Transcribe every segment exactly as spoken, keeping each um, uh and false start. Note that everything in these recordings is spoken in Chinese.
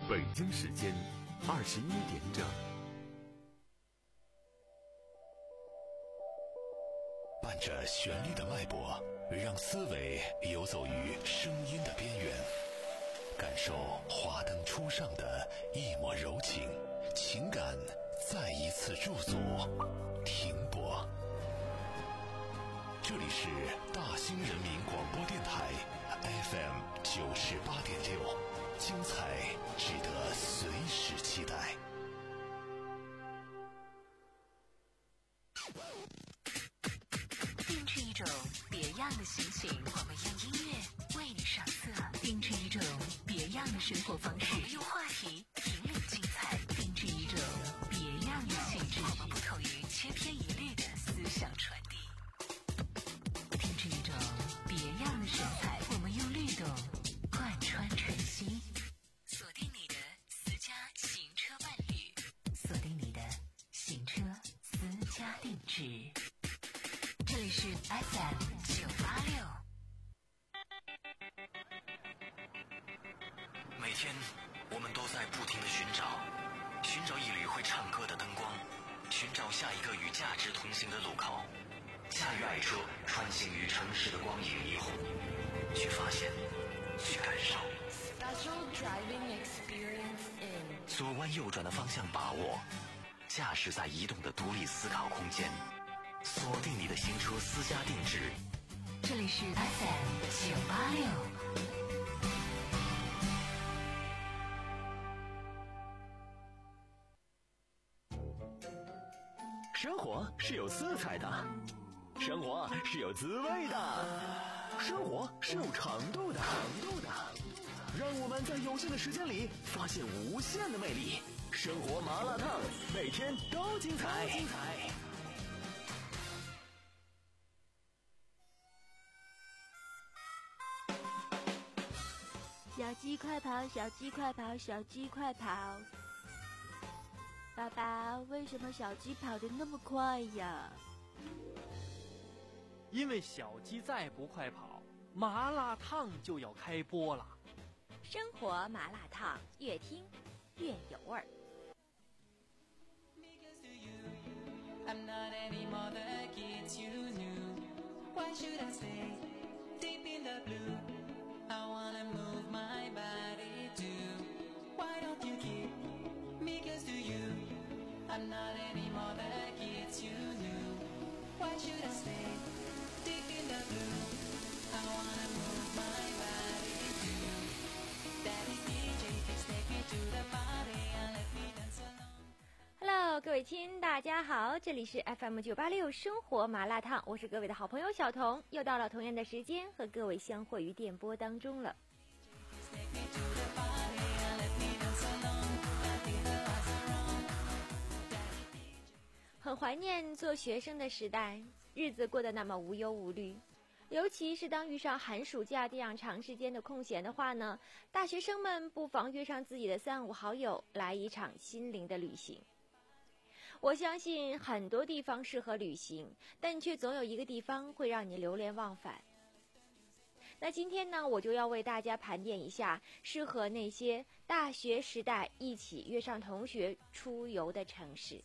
北京时间二十一点整。 伴着旋律的脉搏，让思维游走于声音的边缘，感受华灯初上的一抹柔情，情感再一次驻足停泊。这里是大兴人民广播电台 F M 九十八点六，精彩值得随时期待。 定制一种别样的心情，我们用音乐为你上色；定制一种别样的生活方式，我们用话题引领精彩；定制一种别样的气质，我们不同于千篇一律的思想传递；定制一种别样的神采，我们用律动贯穿晨曦。锁定你的私家行车伴侣，锁定你的行车私家定制。这里是 F M 九八六。 每天我们都在不停地寻找，寻找一缕会唱歌的灯光，寻找下一个与价值同行的路口，驾驭爱车穿行于城市的光影霓虹，去发现，去感受。 Special driving experience in 左弯右转的方向把握，驾驶在移动的独立思考空间。锁定你的行车私家定制， 这里是 F M 九八六。 生活是有色彩的，生活是有滋味的，生活是有长度的。让我们在有限的时间里发现无限的魅力。生活麻辣烫，每天都精彩。 小鸡快跑，小鸡快跑，小鸡快跑！爸爸，为什么小鸡跑得那么快呀？ 因为小鸡再不快跑，麻辣烫就要开播了。 生活麻辣烫，越听越有味儿。 I'm not anymore the kids you knew. Why should I stay deep in the blue? I wanna move my body too. Why don't you keep me close to you? I'm not anymore the kids you knew. Why should I stay deep in the blue? I wanna move my body too. Daddy D J, please take me to the party and let me dance alone. Hello， 各位亲，大家好，这里是 F M 九八六生活麻辣烫，我是各位的好朋友小彤，又到了同样的时间和各位相会于电波当中了。很怀念做学生的时代，日子过得那么无忧无虑，尤其是当遇上寒暑假这样长时间的空闲的话呢，大学生们不妨约上自己的三五好友，来一场心灵的旅行。我相信很多地方适合旅行，但却总有一个地方会让你流连忘返。那今天呢，我就要为大家盘点一下适合那些大学时代一起约上同学出游的城市。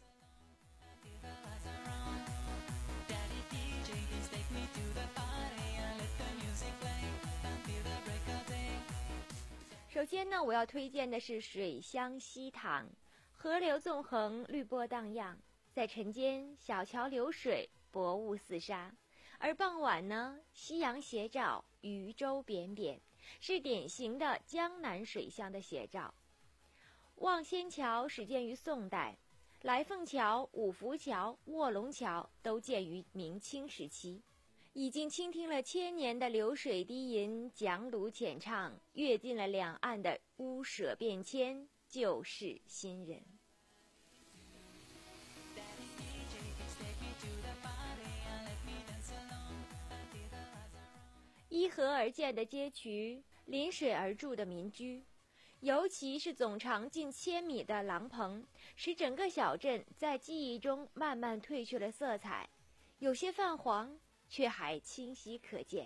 首先呢，我要推荐的是水乡西塘。河流纵横，绿波荡漾，在晨间小桥流水，薄雾四沙，而傍晚呢，夕阳斜照，渔舟扁扁，是典型的江南水乡的写照。望仙桥始建于宋代，来凤桥、五福桥、卧龙桥都建于明清时期。已经倾听了千年的流水低吟，桨橹浅唱，阅尽了两岸的屋舍变迁，旧事新人。依河而建的街渠，临水而筑的民居，尤其是总长近千米的廊棚，使整个小镇在记忆中慢慢褪去了色彩，有些泛黄，却还清晰可见。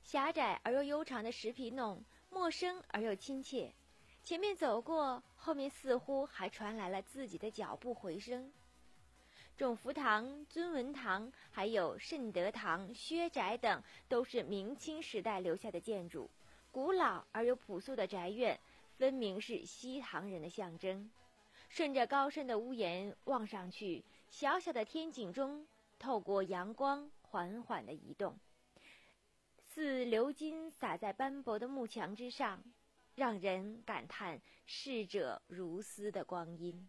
狭窄而又悠长的石皮弄，陌生而又亲切。前面走过，后面似乎还传来了自己的脚步回声。种福堂、尊文堂，还有慎德堂、薛宅等，都是明清时代留下的建筑。古老而又朴素的宅院，分明是西唐人的象征。顺着高深的屋檐望上去，小小的天井中透过阳光缓缓地移动，似流金洒在斑驳的木墙之上，让人感叹逝者如斯的光阴。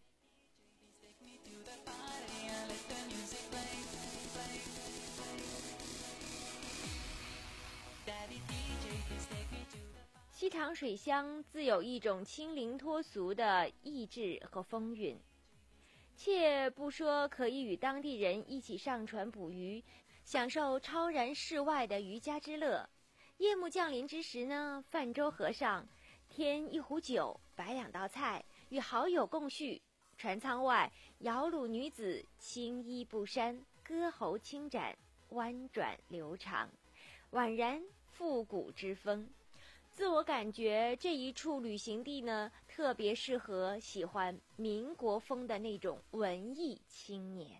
西塘水乡自有一种清灵脱俗的意志和风韵，且不说可以与当地人一起上船捕鱼，享受超然世外的渔家之乐。夜幕降临之时呢，泛舟河上，添一壶酒，摆两道菜，与好友共叙。船舱外，摇橹女子青衣不衫，歌喉轻展，弯转流长，宛然复古之风。自我感觉这一处旅行地呢，特别适合喜欢民国风的那种文艺青年。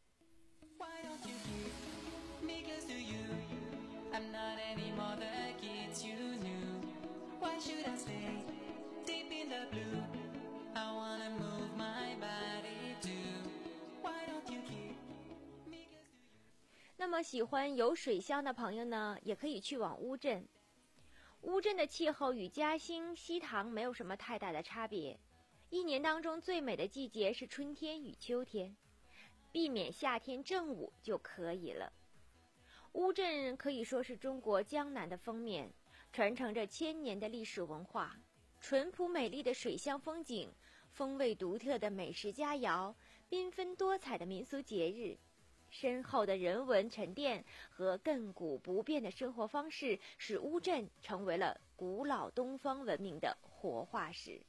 那么喜欢有水乡的朋友呢，也可以去往乌镇。乌镇的气候与嘉兴、西塘没有什么太大的差别，一年当中最美的季节是春天与秋天，避免夏天正午就可以了。乌镇可以说是中国江南的封面，传承着千年的历史文化，淳朴美丽的水乡风景，风味独特的美食佳肴，缤纷多彩的民俗节日，深厚的人文沉淀和亘古不变的生活方式，使乌镇成为了古老东方文明的活化石。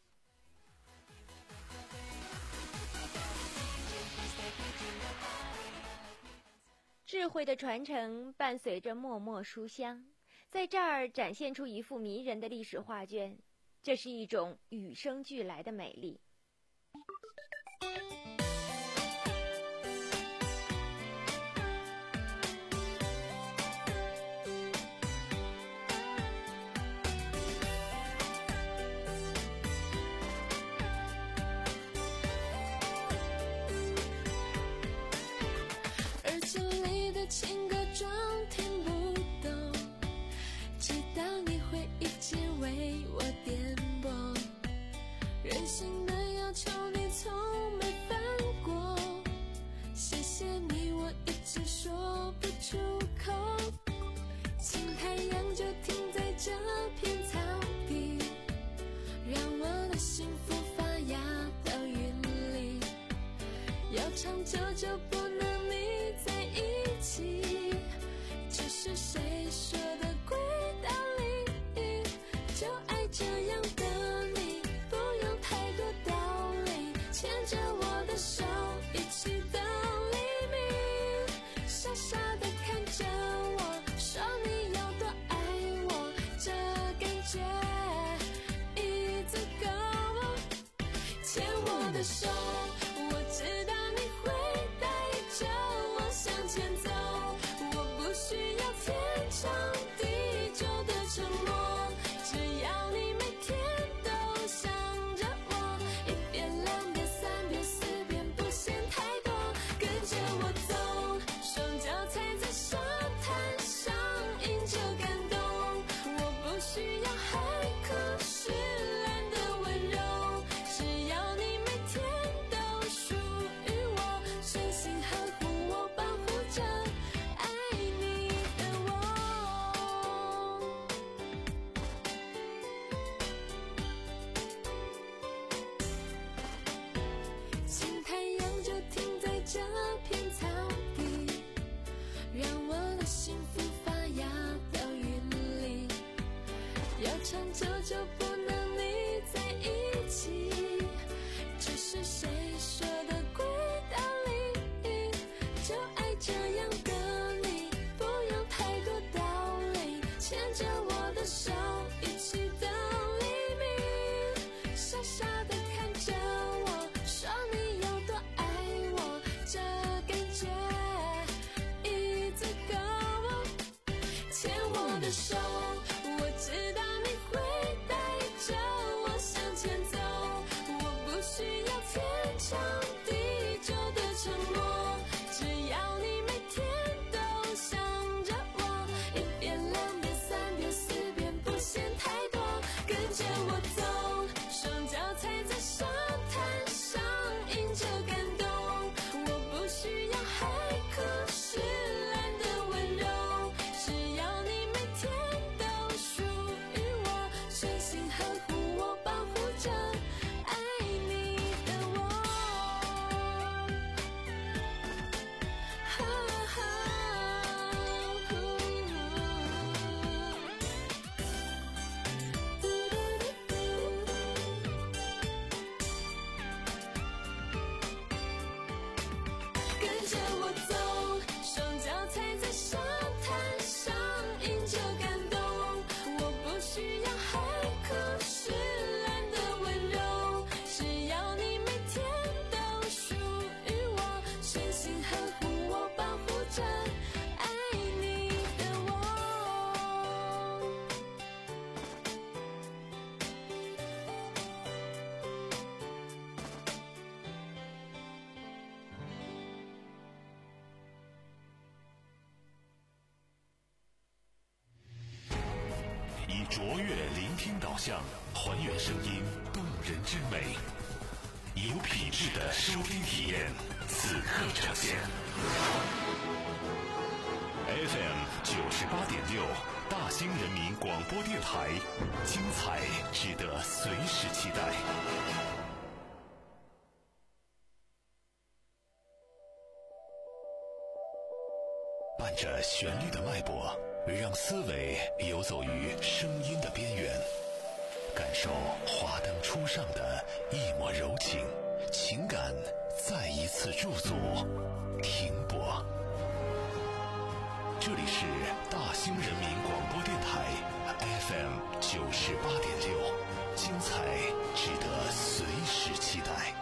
智慧的传承伴随着默默书香，在这儿展现出一幅迷人的历史画卷，这是一种与生俱来的美丽。 情歌装听不懂，知道你会一直为我颠簸，任性的要求你从没犯过，谢谢你我一直说不出口，请太阳就停在这片草地，让我的幸福发芽到云里，要长久就不能腻在一起，这是谁说的鬼道理？就爱这样的你，不用太多道理，牵着我的手一起到黎明，傻傻的看着我，说你有多爱我，这感觉已足够，牵我的手，我知道你会带着我向前走，我不需要天长地久的承诺，只要你每天都想着我，一遍两遍三遍四遍不嫌太多，跟着我走，双脚踩在沙滩上迎着感动，我不需要海枯石烂的温柔，只要你每天都属于我，随心呵护我，保护着爱你的我。请太阳就停在这片草地，让我的幸福发芽到云里，要长久就不能腻在一起，这是谁说的鬼道理？就爱这样的你，不用太多道理，牵牵着我的手，一起到黎明，傻傻的看着我，说你有多爱我，这感觉已足够。牵我的手，我知道你会带着我向前走，我不需要天长地久的承诺，只要你每天都想着我，一遍两遍三遍四遍不嫌太多，跟着我走，双脚踩在沙滩上，迎着感动，我不需要海枯石烂的温柔，只要你每天都属于我，随心呵护我，保护着爱你的我。跟着我走，双脚踩在沙滩上，迎着感动，我不需要海枯石烂的温柔，只要你每天都属于我，随心呵护我，保护着爱你的我。 以卓越聆听导向，还原声音动人之美，有品质的收听体验，此刻呈现。F M 九十八点六，大兴人民广播电台，精彩值得随时期待。伴着旋律的脉搏，让思维游走于声音的边缘，感受华灯初上的一抹柔情，情感再一次驻足停泊。这里是大兴人民广播电台 F M 九十八点六，精彩值得随时期待。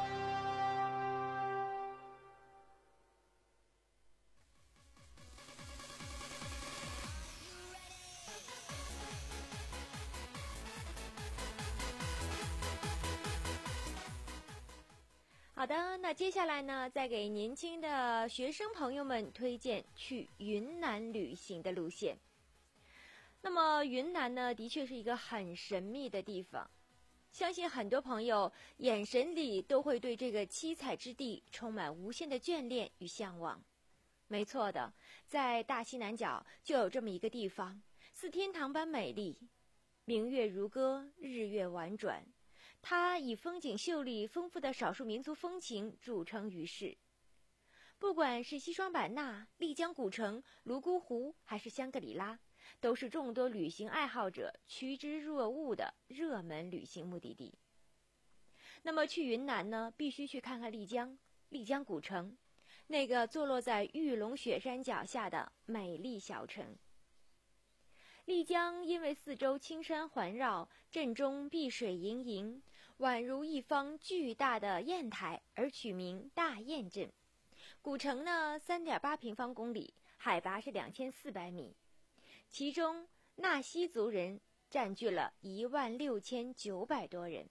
好的，那接下来呢，再给年轻的学生朋友们推荐去云南旅行的路线。那么云南呢，的确是一个很神秘的地方，相信很多朋友眼神里都会对这个七彩之地充满无限的眷恋与向往。没错的，在大西南角就有这么一个地方，似天堂般美丽，明月如歌，日月婉转。它以风景秀丽、丰富的少数民族风情著称于世。不管是西双版纳、丽江古城、泸沽湖，还是香格里拉，都是众多旅行爱好者趋之若鹜的热门旅行目的地。那么去云南呢，必须去看看丽江、丽江古城，那个坐落在玉龙雪山脚下的美丽小城。丽江因为四周青山环绕，镇中碧水盈盈，宛如一方巨大的砚台，而取名大雁镇。古城呢 三点八 平方公里，海拔是两千四百米，其中纳西族人占据了一万六千九百多人。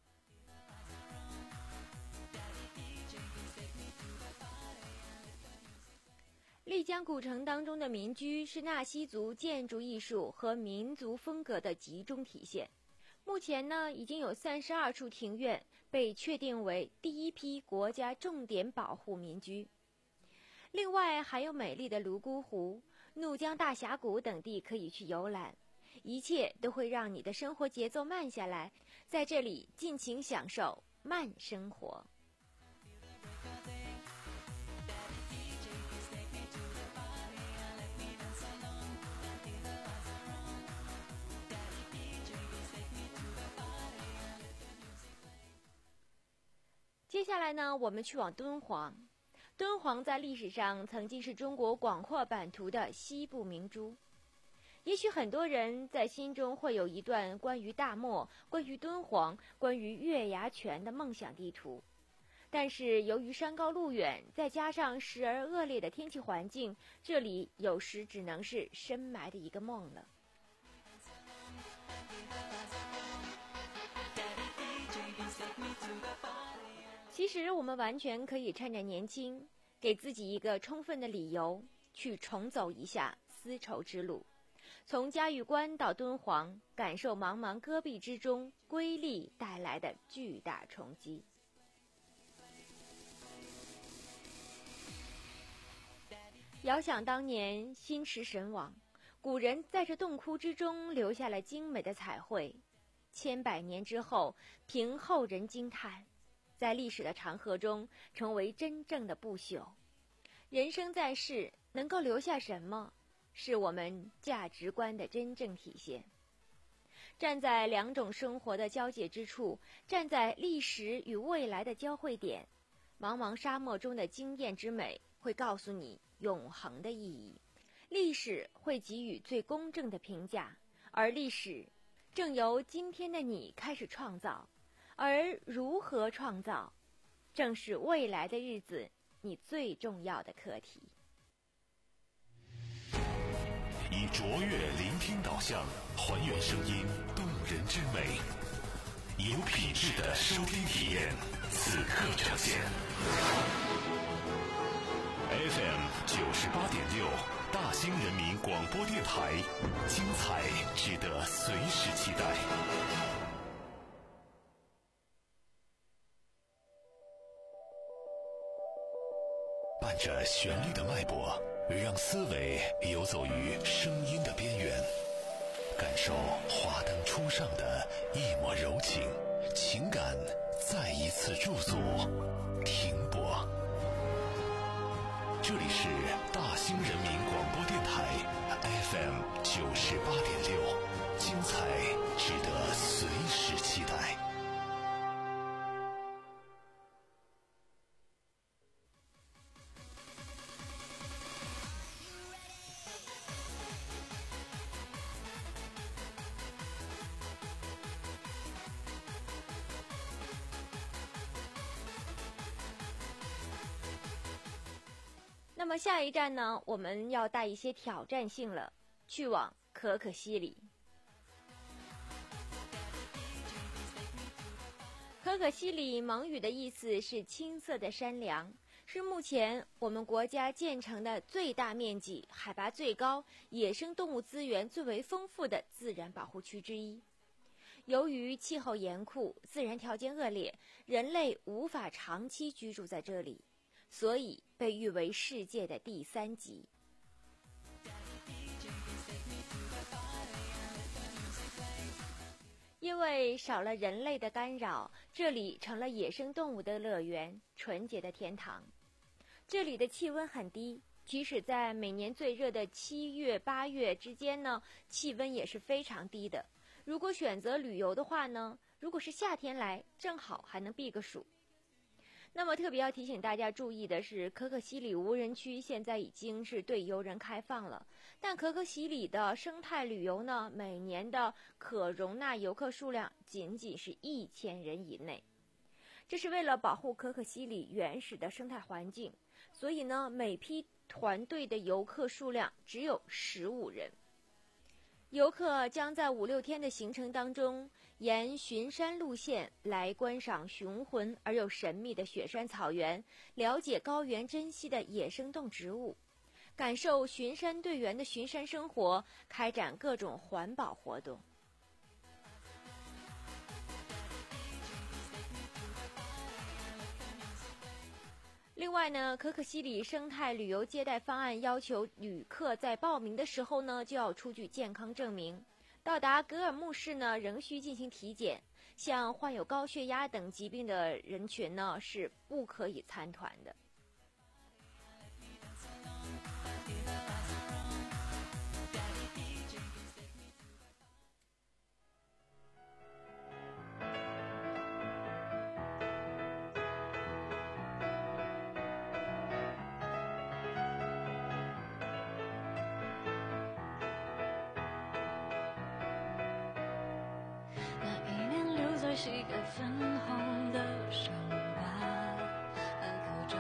丽江古城当中的民居是纳西族建筑艺术和民族风格的集中体现。目前呢，已经有三十二处庭院被确定为第一批国家重点保护民居。另外还有美丽的泸沽湖、怒江大峡谷等地可以去游览，一切都会让你的生活节奏慢下来，在这里尽情享受慢生活。接下来呢，我们去往敦煌。敦煌在历史上曾经是中国广阔版图的西部明珠。 也许很多人在心中会有一段关于大漠、关于敦煌、关于月牙泉的梦想地图，但是由于山高路远，再加上时而恶劣的天气环境，这里有时只能是深埋的一个梦了。其实我们完全可以趁着年轻，给自己一个充分的理由，去重走一下丝绸之路，从嘉峪关到敦煌，感受茫茫戈壁之中瑰丽带来的巨大冲击。遥想当年心驰神往，古人在这洞窟之中留下了精美的彩绘，千百年之后，凭后人惊叹，在历史的长河中成为真正的不朽。人生在世，能够留下什么，是我们价值观的真正体现。站在两种生活的交界之处，站在历史与未来的交汇点，茫茫沙漠中的惊艳之美会告诉你永恒的意义。历史会给予最公正的评价，而历史正由今天的你开始创造，而如何创造，正是未来的日子你最重要的课题。 以卓越聆听导向，还原声音动人之美，有品质的收听体验，此刻呈现。F M 九十八点六，大兴人民广播电台，精彩值得随时期待。伴着旋律的脉搏，让思维游走于声音的边缘，感受华灯初上的一抹柔情，情感再一次驻足停泊。这里是大兴人民广播电台 F M 九十八点六，精彩值得随时期待。 那么下一站呢，我们要带一些挑战性了，去往可可西里。可可西里蒙语的意思是青色的山梁，是目前我们国家建成的最大面积、海拔最高、野生动物资源最为丰富的自然保护区之一。由于气候严酷、自然条件恶劣，人类无法长期居住在这里，所以被誉为世界的第三极。因为少了人类的干扰，这里成了野生动物的乐园，纯洁的天堂。这里的气温很低，即使在每年最热的七月、八月之间呢，气温也是非常低的。如果选择旅游的话呢，如果是夏天来，正好还能避个暑。那么特别要提醒大家注意的是，可可西里无人区现在已经是对游人开放了，但可可西里的生态旅游呢，每年的可容纳游客数量仅仅是一千人以内。这是为了保护可可西里原始的生态环境，所以呢，每批团队的游客数量只有十五人。游客将在五六天的行程当中，沿巡山路线来观赏雄浑而又神秘的雪山草原，了解高原珍稀的野生动植物，感受巡山队员的巡山生活，开展各种环保活动。另外呢，可可西里生态旅游接待方案要求旅客在报名的时候呢，就要出具健康证明。到达格尔木市呢，仍需进行体检。像患有高血压等疾病的人群呢，是不可以参团的。 膝盖粉红的伤疤，还刻着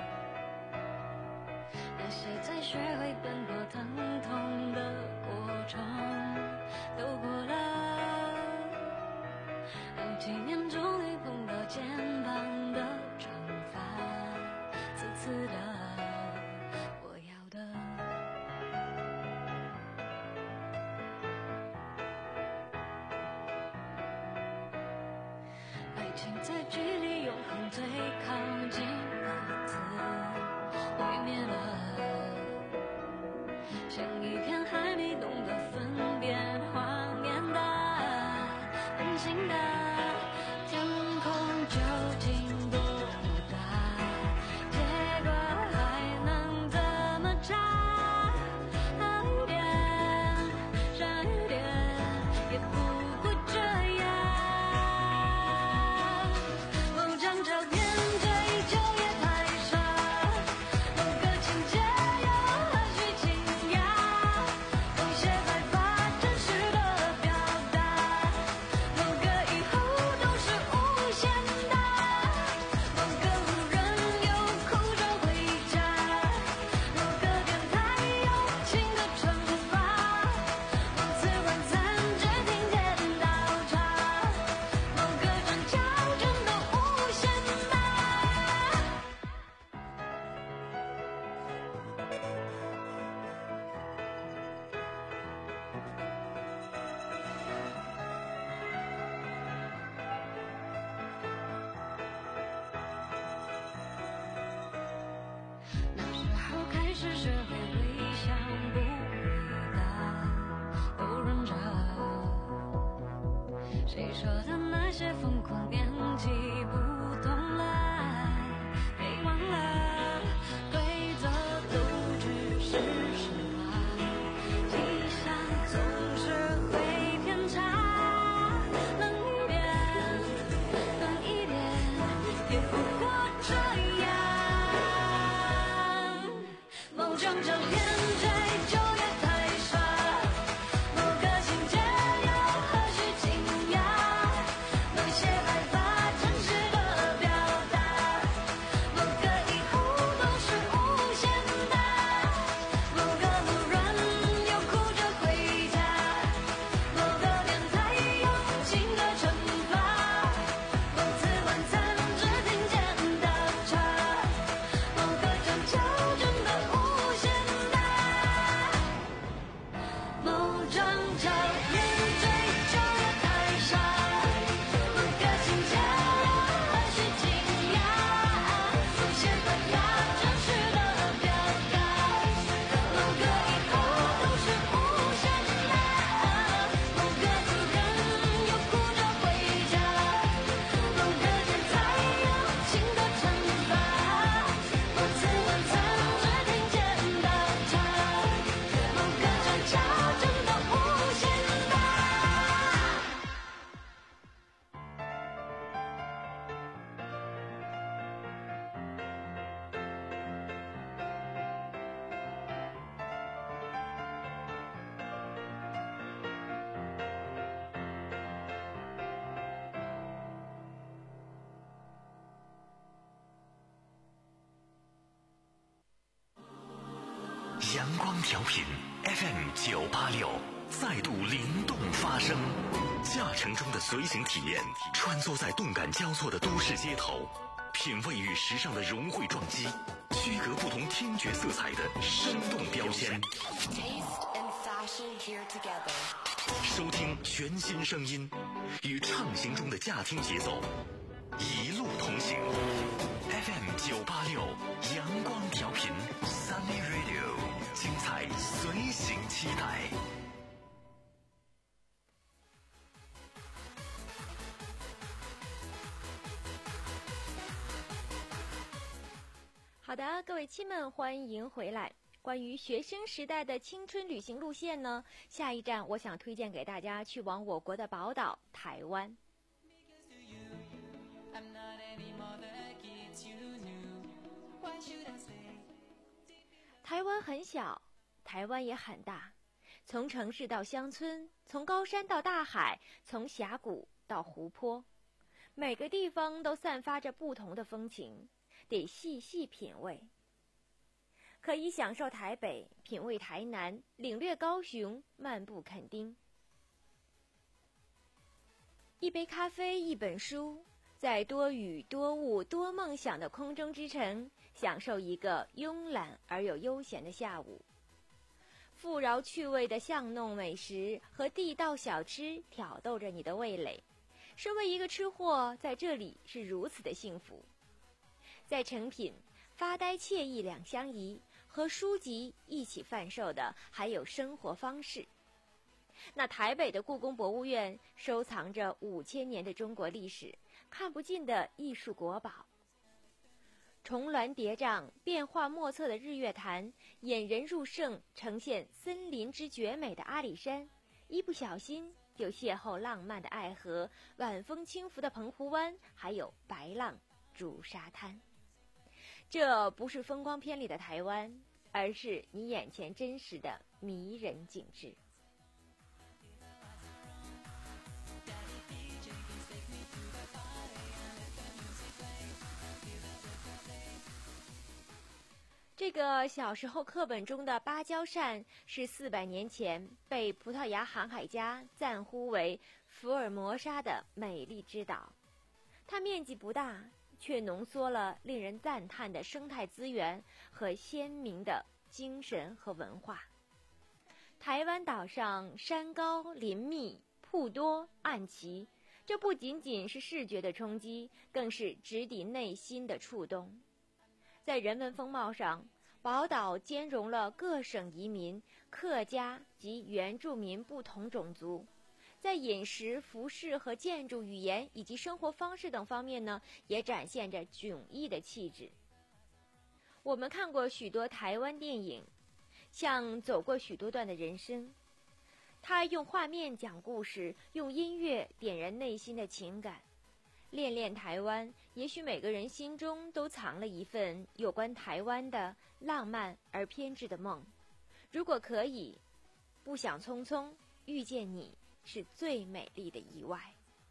那些在学会奔波疼痛的过程，都过了。几年终于碰到肩膀的长发，刺刺的，我要的。爱情在距离永恒最靠近的字毁灭了，像一片还没懂得分辨谎言的任性的天空究竟多么大，结果还能怎么差？好一点，差一点，也不过这样。某张照片这一旧也太傻，某个情节又何须惊讶？某些白发真实的表达，某个以后都是无限的，某个路人又哭着回家，某个电台友情的惩罚，某次晚餐只听见倒茶，某个转角真的无限大。那时候开始学会微笑不回答，都忍着。谁说的那些疯狂年纪不懂了，别忘了规则都只是神话，迹象总是会偏差。冷一点，冷一点，也不过这样。某张照片这一旧也太傻，某个情节又何须惊讶？某些白发真实的表达，某个以后都是无限的，某个路人又哭着回家，某个电台友情的惩罚，某次晚餐只听见倒茶，某个转角真的无限大。某张照片最旧也太傻，某个情节又何须惊讶？某些白发真实的表达，某个以后都是无限的，某个路人又哭着回家，某个天才友情的惩罚，某次晚餐只听见倒茶，某个转角真的无限大。 阳光调频 F M 九八六，再度灵动发声。驾乘中的随行体验，穿梭在动感交错的都市街头，品味与时尚的融汇撞击，区隔不同听觉色彩的生动标签。 Taste and fashion here together. 收听全新声音，与畅行中的驾听节奏，一路同行。F M 九八六阳光调频 Sunny Radio， 精彩随行期待。 好的，各位亲们，欢迎回来。关于学生时代的青春旅行路线呢，下一站我想推荐给大家去往我国的宝岛台湾。台湾很小，台湾也很大，从城市到乡村，从高山到大海，从峡谷到湖泊， 每个地方都散发着不同的风情，得细细品味。可以享受台北，品味台南，领略高雄，漫步垦丁。一杯咖啡，一本书，在多雨多雾多梦想的空中之城，享受一个慵懒而又悠闲的下午。富饶趣味的巷弄美食和地道小吃挑逗着你的味蕾。身为一个吃货，在这里是如此的幸福。在诚品发呆惬意两相宜，和书籍一起贩售的还有生活方式。那台北的故宫博物院收藏着五千年的中国历史，看不尽的艺术国宝。重峦叠嶂，变化莫测的日月潭，引人入胜，呈现森林之绝美的阿里山，一不小心就邂逅浪漫的爱河，晚风轻拂的澎湖湾，还有白浪逐沙滩。这不是风光片里的台湾，而是你眼前真实的迷人景致。这个小时候课本中的芭蕉扇是四百年前被葡萄牙航海家赞呼为福尔摩沙的美丽之岛。它面积不大，却浓缩了令人赞叹的生态资源和鲜明的精神和文化。台湾岛上山高林密，瀑多岸奇，这不仅仅是视觉的冲击，更是直抵内心的触动。在人文风貌上，宝岛兼容了各省移民、客家及原住民不同种族。在饮食、服饰和建筑、语言以及生活方式等方面呢，也展现着迥异的气质。我们看过许多台湾电影，像走过许多段的人生，它用画面讲故事，用音乐点燃内心的情感。恋恋台湾，也许每个人心中都藏了一份有关台湾的浪漫而偏执的梦。如果可以，不想匆匆遇见你，是最美丽的意外。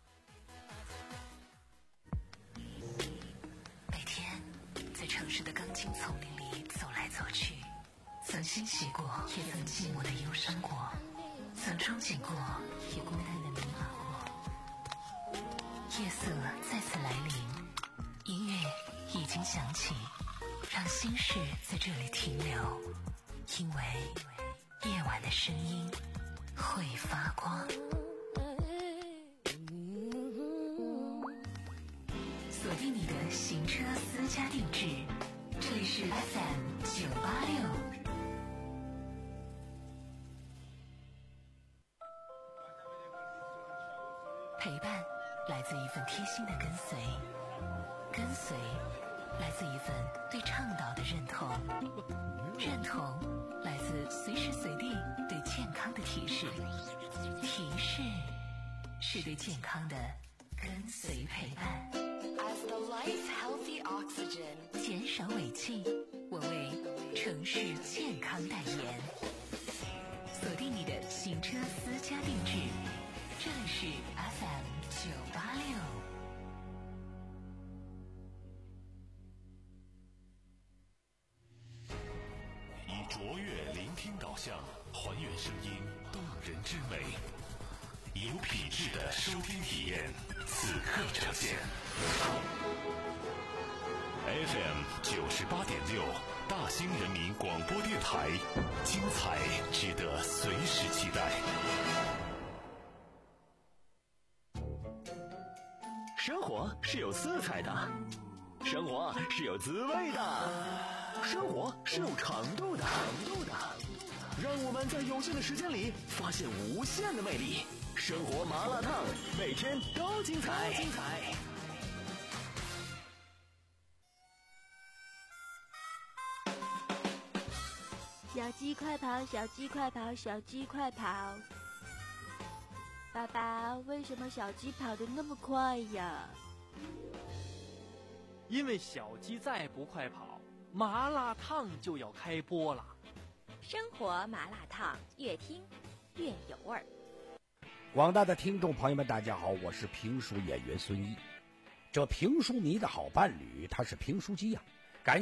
每天在城市的钢筋丛林里走来走去，曾欣喜过，也曾寂寞的忧伤过，曾憧憬过，也孤单的迷茫过。夜色再次来临，音乐已经响起，让心事在这里停留，因为夜晚的声音会发光。锁定你的行车私家定制，这里是 F M 九八六。陪伴来自一份贴心的跟随，跟随来自一份对倡导的认同，认同来自随时随地对健康的提示，提示是对健康的跟随陪伴。 As the life healthy oxygen， 减少尾气，我为城市健康代言。锁定你的行车私家定制，这里是 F M 九八六。 以卓越聆听导向，还原声音动人之美，有品质的收听体验，此刻呈现。F M 九十八点六，大兴人民广播电台，精彩值得随时期待。 生活是有色彩的，生活是有滋味的，生活是有长度的，长度的。让我们在有限的时间里发现无限的魅力。生活麻辣烫，每天都精彩，精彩。 小鸡快跑，小鸡快跑，小鸡快跑！爸爸，为什么小鸡跑得那么快呀？ 因为小鸡再不快跑，麻辣烫就要开播了。 生活麻辣烫，越听越有味儿。 广大的听众朋友们，大家好，我是评书演员孙一。 这评书迷的好伴侣，他是评书机呀、啊。